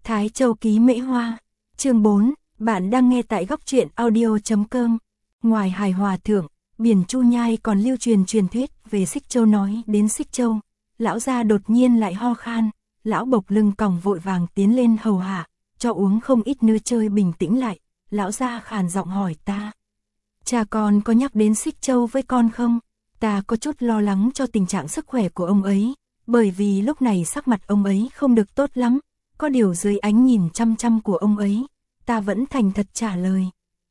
Thái Châu ký Mễ Hoa. Chương 4, bạn đang nghe tại góc truyện audio.com. Ngoài Hải Hòa Thượng, Biển Chu Nhai còn lưu truyền truyền thuyết về Xích Châu. Nói đến Xích Châu, lão gia đột nhiên lại ho khan, lão Bộc lưng còng vội vàng tiến lên hầu hạ, cho uống không ít nữa chơi bình tĩnh lại. Lão gia khàn giọng hỏi ta: "Cha con có nhắc đến Xích Châu với con không?" Ta có chút lo lắng cho tình trạng sức khỏe của ông ấy, bởi vì lúc này sắc mặt ông ấy không được tốt lắm. Có điều dưới ánh nhìn chăm chăm của ông ấy, ta vẫn thành thật trả lời.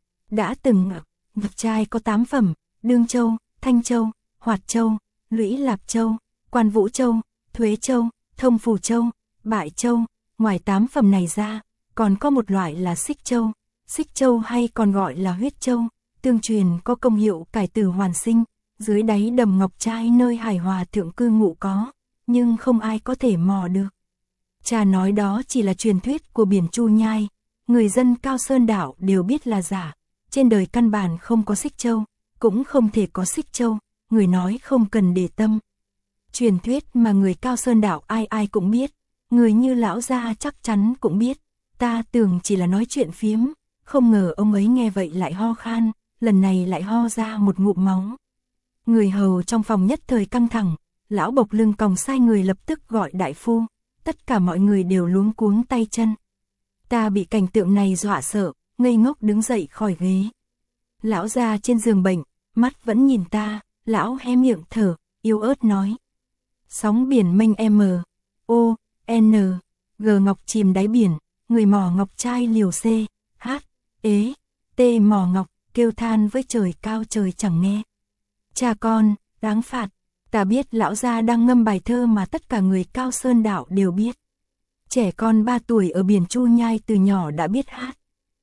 Đã từng Ngọc trai có 8 phẩm: Đương Châu, Thanh Châu, Hoạt Châu, Lũy Lạp Châu, Quan Vũ Châu, Thuế Châu, Thông Phủ Châu, Bại Châu. Ngoài 8 phẩm này ra, còn có một loại là Xích Châu. Xích Châu hay còn gọi là Huyết Châu, tương truyền có công hiệu cải tử hoàn sinh. Dưới đáy đầm Ngọc Trai nơi Hải Hòa Thượng cư ngụ có, nhưng không ai có thể mò được. Cha nói đó chỉ là truyền thuyết của Biển Chu Nhai, người dân Cao Sơn đảo đều biết là giả. Trên đời căn bản không có Xích Châu, cũng không thể có Xích Châu, người nói không cần để tâm. Truyền thuyết mà người Cao Sơn đảo ai ai cũng biết, người như lão gia chắc chắn cũng biết. Ta tưởng chỉ là nói chuyện phiếm, không ngờ ông ấy nghe vậy lại ho khan, lần này lại ho ra một ngụm máu. Người hầu trong phòng nhất thời căng thẳng, lão Bộc lưng còng sai người lập tức gọi đại phu. Tất cả mọi người đều luống cuống tay chân. Ta bị cảnh tượng này dọa sợ, ngây ngốc đứng dậy khỏi ghế. Lão gia trên giường bệnh, mắt vẫn nhìn ta, lão hé miệng thở, yếu ớt nói: "Sóng biển mênh M, O, N, G Ngọc chìm đáy biển, người mò ngọc trai liều C, H, ế, T mò ngọc, kêu than với trời cao trời chẳng nghe. Cha con, đáng phạt." Ta biết lão gia đang ngâm bài thơ mà tất cả người Cao Sơn đảo đều biết. Trẻ con 3 tuổi ở Biển Chu Nhai từ nhỏ đã biết hát.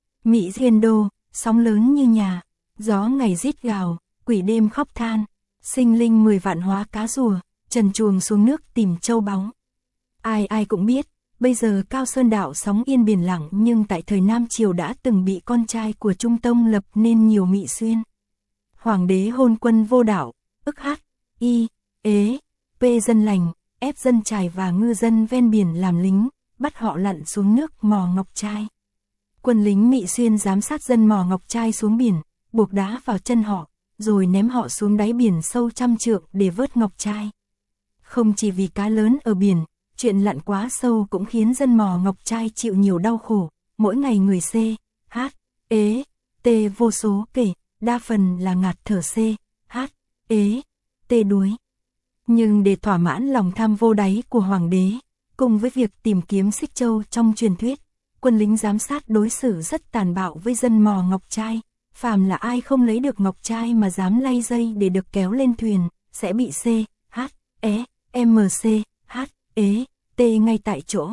Mỹ duyên đô, sóng lớn như nhà, gió ngày rít gào, quỷ đêm khóc than, sinh linh 10 vạn hóa cá rùa, trần truồng xuống nước tìm châu báu. Ai ai cũng biết, bây giờ Cao Sơn đảo sóng yên biển lặng, nhưng tại thời Nam Triều đã từng bị con trai của Trung Tông lập nên nhiều Mỹ xuyên. Hoàng đế hôn quân vô đảo, ức hát, y, ế, p dân lành, ép dân chài và ngư dân ven biển làm lính, bắt họ lặn xuống nước mò ngọc trai. Quân lính Mỹ xuyên giám sát dân mò ngọc trai xuống biển, buộc đá vào chân họ, rồi ném họ xuống đáy biển sâu trăm trượng để vớt ngọc trai. Không chỉ vì cá lớn ở biển, chuyện lặn quá sâu cũng khiến dân mò ngọc trai chịu nhiều đau khổ. Mỗi ngày người C, H, ế, T vô số kể, đa phần là ngạt thở C, H, ế, T đuối. Nhưng để thỏa mãn lòng tham vô đáy của hoàng đế, cùng với việc tìm kiếm Xích Châu trong truyền thuyết, quân lính giám sát đối xử rất tàn bạo với dân mò ngọc trai. Phàm là ai không lấy được ngọc trai mà dám lay dây để được kéo lên thuyền, sẽ bị C, H, E, M C, H, ế, T ngay tại chỗ.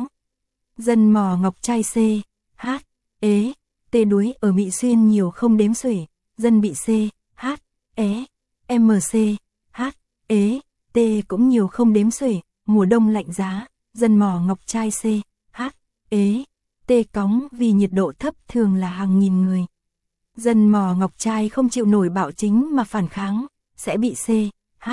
Dân mò ngọc trai C, H, ế, T đuối ở Mỹ xuyên nhiều không đếm xuể. Dân bị C, H, E, M C, H, ế, T cũng nhiều không đếm xuể. Mùa đông lạnh giá, dân mò ngọc trai C, H, ế, T cóng vì nhiệt độ thấp thường là hàng nghìn người. Dân mò ngọc trai không chịu nổi bạo chính mà phản kháng, sẽ bị C, H,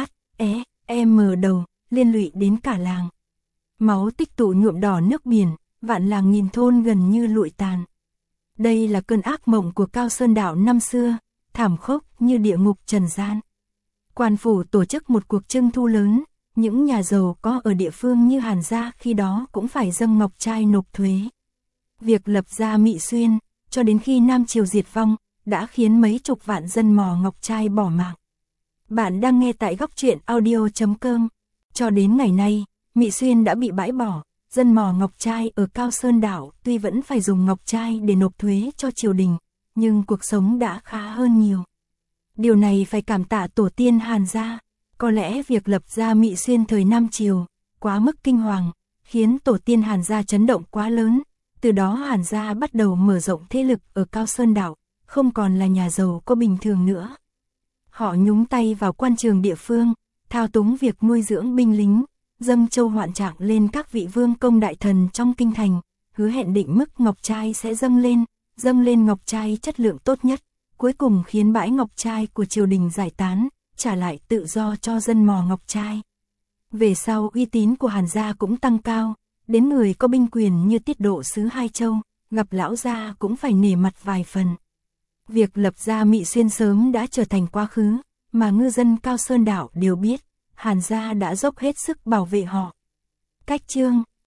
E, M đầu, liên lụy đến cả làng. Máu tích tụ nhuộm đỏ nước biển, vạn làng nghìn thôn gần như lụi tàn. Đây là cơn ác mộng của Cao Sơn đảo năm xưa, thảm khốc như địa ngục trần gian. Quan phủ tổ chức một cuộc trưng thu lớn, những nhà giàu có ở địa phương như Hàn gia khi đó cũng phải dâng ngọc trai nộp thuế. Việc lập ra Mỹ xuyên, cho đến khi Nam Triều diệt vong, đã khiến mấy chục vạn dân mò ngọc trai bỏ mạng. Bạn đang nghe tại góc truyện audio.com. Cho đến ngày nay, Mỹ xuyên đã bị bãi bỏ, dân mò ngọc trai ở Cao Sơn đảo tuy vẫn phải dùng ngọc trai để nộp thuế cho triều đình, nhưng cuộc sống đã khá hơn nhiều. Điều này phải cảm tạ tổ tiên Hàn gia. Có lẽ việc lập ra Mỹ xuyên thời Nam Triều quá mức kinh hoàng, khiến tổ tiên Hàn gia chấn động quá lớn. Từ đó Hàn gia bắt đầu mở rộng thế lực ở Cao Sơn đảo, không còn là nhà giàu có bình thường nữa. Họ nhúng tay vào quan trường địa phương, thao túng việc nuôi dưỡng binh lính, dâng châu hoạn trạng lên các vị vương công đại thần trong kinh thành, hứa hẹn định mức ngọc trai sẽ dâng lên ngọc trai chất lượng tốt nhất, cuối cùng khiến bãi ngọc trai của triều đình giải tán, trả lại tự do cho dân mò ngọc trai. Về sau uy tín của Hàn gia cũng tăng cao, Đến người có binh quyền như Tiết Độ sứ Hai Châu, gặp lão gia cũng phải nể mặt vài phần. Việc lập ra Mị Xuyên sớm đã trở thành quá khứ, mà ngư dân Cao Sơn đảo đều biết, Hàn gia đã dốc hết sức bảo vệ họ. Cách chương